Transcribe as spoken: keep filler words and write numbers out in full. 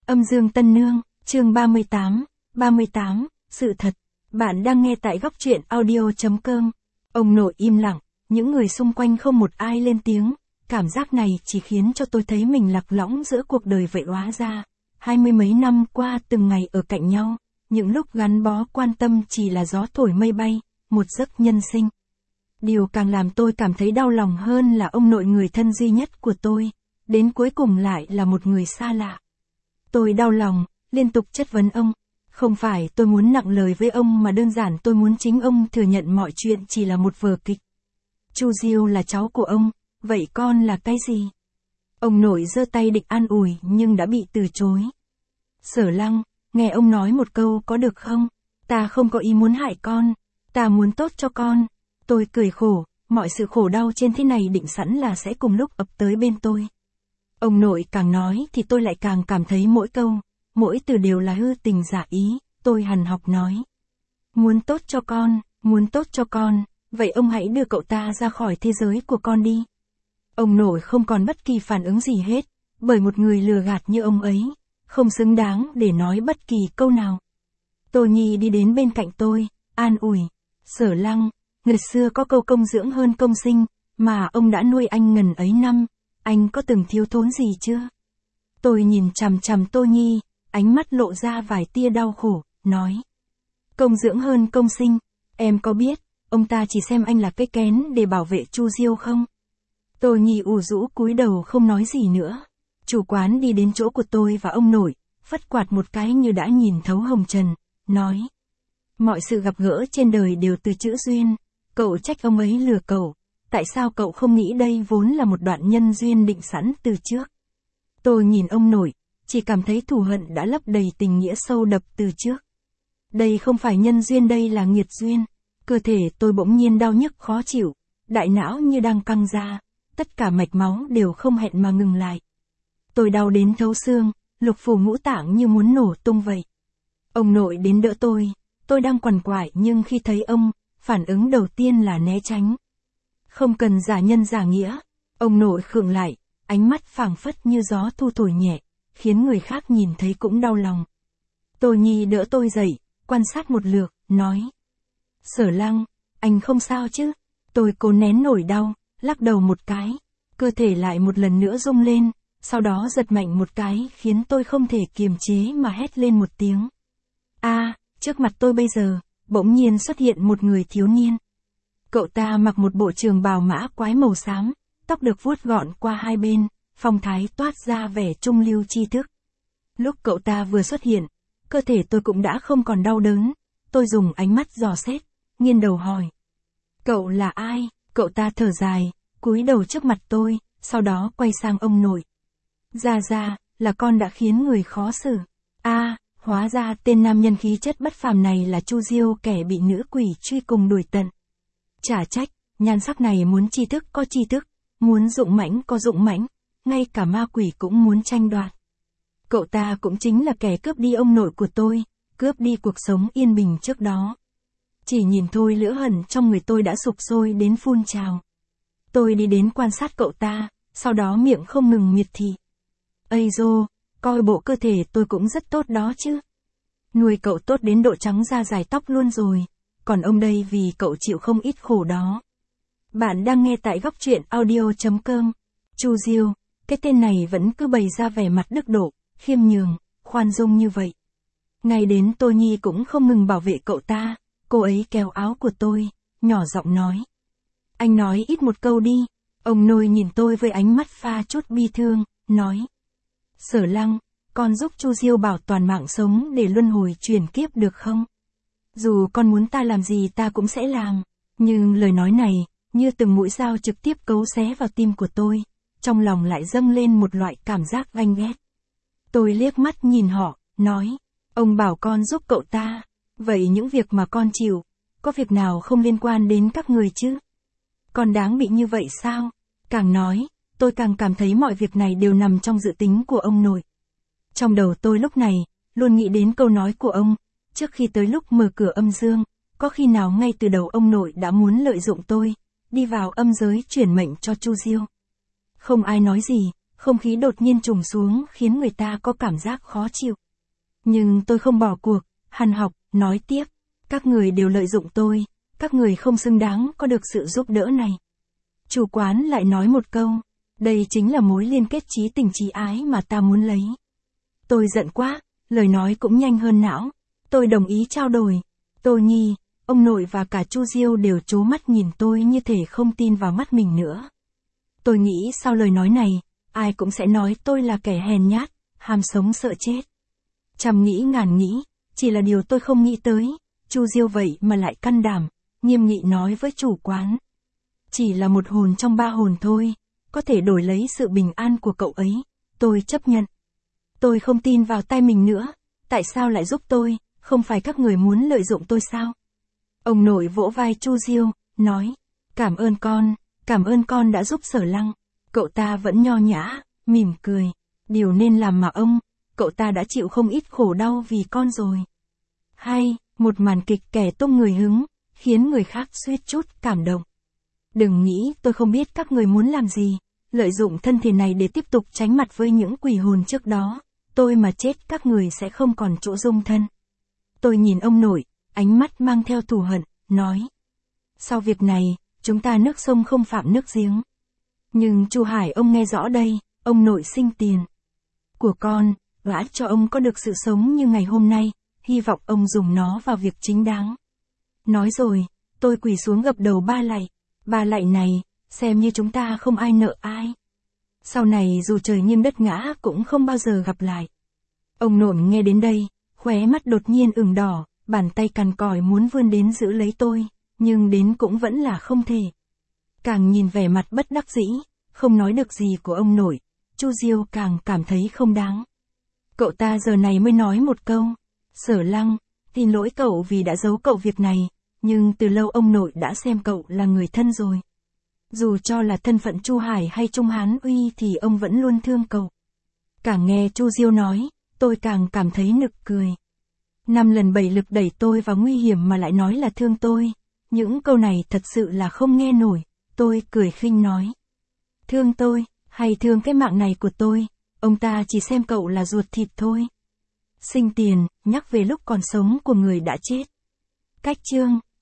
Âm Dương Tân Nương, chương ba mươi tám, ba mươi tám, sự thật. Bạn đang nghe tại góc truyện audio chấm com. Ông nội im lặng, những người xung quanh không một ai lên tiếng, cảm giác này chỉ khiến cho tôi thấy mình lạc lõng giữa cuộc đời vậy hóa ra. Hai mươi mấy năm qua từng ngày ở cạnh nhau, những lúc gắn bó quan tâm chỉ là gió thổi mây bay, một giấc nhân sinh. Điều càng làm tôi cảm thấy đau lòng hơn là ông nội người thân duy nhất của tôi, đến cuối cùng lại là một người xa lạ. Tôi đau lòng, liên tục chất vấn ông. Không phải tôi muốn nặng lời với ông mà đơn giản tôi muốn chính ông thừa nhận mọi chuyện chỉ là một vở kịch. Chu Diêu là cháu của ông, vậy con là cái gì? Ông nội giơ tay định an ủi nhưng đã bị từ chối. Sở Lăng, nghe ông nói một câu có được không? Ta không có ý muốn hại con, ta muốn tốt cho con. Tôi cười khổ, mọi sự khổ đau trên thế này định sẵn là sẽ cùng lúc ập tới bên tôi. Ông nội càng nói thì tôi lại càng cảm thấy mỗi câu, mỗi từ đều là hư tình giả ý, tôi hằn học nói. Muốn tốt cho con, muốn tốt cho con, vậy ông hãy đưa cậu ta ra khỏi thế giới của con đi. Ông nội không còn bất kỳ phản ứng gì hết, bởi một người lừa gạt như ông ấy, không xứng đáng để nói bất kỳ câu nào. Tô Nhi đi đến bên cạnh tôi, an ủi, Sở Lăng, người xưa có câu công dưỡng hơn công sinh, mà ông đã nuôi anh ngần ấy năm, anh có từng thiếu thốn gì chưa? Tôi nhìn chằm chằm Tô Nhi, ánh mắt lộ ra vài tia đau khổ, nói. Công dưỡng hơn công sinh, em có biết, ông ta chỉ xem anh là cái kén để bảo vệ Chu Diêu không? Tô Nhi ủ rũ cúi đầu không nói gì nữa. Chủ quán đi đến chỗ của tôi và ông nội, phất quạt một cái như đã nhìn thấu hồng trần, nói. Mọi sự gặp gỡ trên đời đều từ chữ duyên, cậu trách ông ấy lừa cậu, tại sao cậu không nghĩ đây vốn là một đoạn nhân duyên định sẵn từ trước? Tôi nhìn ông nội, chỉ cảm thấy thù hận đã lấp đầy tình nghĩa sâu đậm từ trước. Đây không phải nhân duyên, đây là nghiệt duyên. Cơ thể tôi bỗng nhiên đau nhức khó chịu, đại não như đang căng ra, tất cả mạch máu đều không hẹn mà ngừng lại. Tôi đau đến thấu xương, lục phủ ngũ tạng như muốn nổ tung vậy. Ông nội đến đỡ tôi, tôi đang quằn quại nhưng khi thấy ông, phản ứng đầu tiên là né tránh. Không cần giả nhân giả nghĩa, ông nội khựng lại, ánh mắt phảng phất như gió thu thổi nhẹ, khiến người khác nhìn thấy cũng đau lòng. Tô Nhi đỡ tôi dậy, quan sát một lượt, nói. Sở Lăng, anh không sao chứ? Tôi cố nén nổi đau, lắc đầu một cái, cơ thể lại một lần nữa rung lên, sau đó giật mạnh một cái khiến tôi không thể kiềm chế mà hét lên một tiếng. A, à, trước mặt tôi bây giờ, bỗng nhiên xuất hiện một người thiếu niên. Cậu ta mặc một bộ trường bào mã quái màu xám, tóc được vuốt gọn qua hai bên, phong thái toát ra vẻ trung lưu tri thức. Lúc cậu ta vừa xuất hiện, cơ thể tôi cũng đã không còn đau đớn, tôi dùng ánh mắt dò xét, nghiêng đầu hỏi. Cậu là ai? Cậu ta thở dài, cúi đầu trước mặt tôi, sau đó quay sang ông nội. Ra ra, là con đã khiến người khó xử. A, à, hóa ra tên nam nhân khí chất bất phàm này là Chu Diêu, kẻ bị nữ quỷ truy cùng đuổi tận. Chả trách, nhan sắc này muốn tri thức có tri thức, muốn dũng mãnh có dũng mãnh, ngay cả ma quỷ cũng muốn tranh đoạt. Cậu ta cũng chính là kẻ cướp đi ông nội của tôi, cướp đi cuộc sống yên bình trước đó. Chỉ nhìn thôi lửa hận trong người tôi đã sục sôi đến phun trào. Tôi đi đến quan sát cậu ta, sau đó miệng không ngừng miệt thị. Ây dô, coi bộ cơ thể tôi cũng rất tốt đó chứ. Nuôi cậu tốt đến độ trắng da dài tóc luôn rồi, còn ông đây vì cậu chịu không ít khổ đó. Bạn đang nghe tại góc truyện audio chấm com. Chu Diêu, cái tên này vẫn cứ bày ra vẻ mặt đức độ, khiêm nhường, khoan dung như vậy. Ngay đến Tô Nhi cũng không ngừng bảo vệ cậu ta, cô ấy kéo áo của tôi, nhỏ giọng nói. Anh nói ít một câu đi. Ông nội nhìn tôi với ánh mắt pha chút bi thương, nói. Sở Lăng, con giúp Chu Diêu bảo toàn mạng sống để luân hồi chuyển kiếp được không? Dù con muốn ta làm gì ta cũng sẽ làm, nhưng lời nói này, như từng mũi dao trực tiếp cấu xé vào tim của tôi, trong lòng lại dâng lên một loại cảm giác ganh ghét. Tôi liếc mắt nhìn họ, nói, ông bảo con giúp cậu ta, vậy những việc mà con chịu, có việc nào không liên quan đến các người chứ? Con đáng bị như vậy sao? Càng nói, tôi càng cảm thấy mọi việc này đều nằm trong dự tính của ông nội. Trong đầu tôi lúc này, luôn nghĩ đến câu nói của ông, trước khi tới lúc mở cửa âm dương, có khi nào ngay từ đầu ông nội đã muốn lợi dụng tôi, đi vào âm giới chuyển mệnh cho Chu Diêu. Không ai nói gì, không khí đột nhiên trùng xuống khiến người ta có cảm giác khó chịu. Nhưng tôi không bỏ cuộc, hằn học, nói tiếp, các người đều lợi dụng tôi, các người không xứng đáng có được sự giúp đỡ này. Chủ quán lại nói một câu, đây chính là mối liên kết chí tình chí ái mà ta muốn lấy. Tôi giận quá, lời nói cũng nhanh hơn não. Tôi đồng ý trao đổi. Tô Nhi, ông nội và cả Chu Diêu đều trố mắt nhìn tôi như thể không tin vào mắt mình nữa. Tôi nghĩ sau lời nói này, ai cũng sẽ nói tôi là kẻ hèn nhát, ham sống sợ chết. Trăm nghĩ ngàn nghĩ, chỉ là điều tôi không nghĩ tới, Chu Diêu vậy mà lại can đảm, nghiêm nghị nói với chủ quán. Chỉ là một hồn trong ba hồn thôi, có thể đổi lấy sự bình an của cậu ấy, tôi chấp nhận. Tôi không tin vào tay mình nữa, tại sao lại giúp tôi, không phải các người muốn lợi dụng tôi sao? Ông nội vỗ vai Chu Diêu, nói, cảm ơn con, cảm ơn con đã giúp Sở Lăng. Cậu ta vẫn nho nhã, mỉm cười, điều nên làm mà ông, cậu ta đã chịu không ít khổ đau vì con rồi. Hay, một màn kịch kẻ tung người hứng, khiến người khác suýt chút cảm động. Đừng nghĩ tôi không biết các người muốn làm gì, lợi dụng thân thể này để tiếp tục tránh mặt với những quỷ hồn trước đó, tôi mà chết các người sẽ không còn chỗ dung thân. Tôi nhìn ông nội, ánh mắt mang theo thù hận, nói. Sau việc này, chúng ta nước sông không phạm nước giếng. Nhưng Chu Hải ông nghe rõ đây, ông nội sinh tiền của con, gã cho ông có được sự sống như ngày hôm nay, hy vọng ông dùng nó vào việc chính đáng. Nói rồi, tôi quỳ xuống gập đầu ba lạy, ba lạy này, xem như chúng ta không ai nợ ai. Sau này dù trời nghiêng đất ngã cũng không bao giờ gặp lại. Ông nội nghe đến đây, khóe mắt đột nhiên ửng đỏ, bàn tay cằn còi muốn vươn đến giữ lấy tôi, nhưng đến cũng vẫn là không thể. Càng nhìn vẻ mặt bất đắc dĩ, không nói được gì của ông nội, Chu Diêu càng cảm thấy không đáng. Cậu ta giờ này mới nói một câu, Sở Lăng, xin lỗi cậu vì đã giấu cậu việc này, nhưng từ lâu ông nội đã xem cậu là người thân rồi. Dù cho là thân phận Chu Hải hay Trung Hán Uy thì ông vẫn luôn thương cậu. Càng nghe Chu Diêu nói, tôi càng cảm thấy nực cười. Năm lần bảy lượt đẩy tôi vào nguy hiểm mà lại nói là thương tôi. Những câu này thật sự là không nghe nổi, tôi cười khinh nói. Thương tôi, hay thương cái mạng này của tôi, ông ta chỉ xem cậu là ruột thịt thôi. Sinh tiền, nhắc về lúc còn sống của người đã chết. Cách chương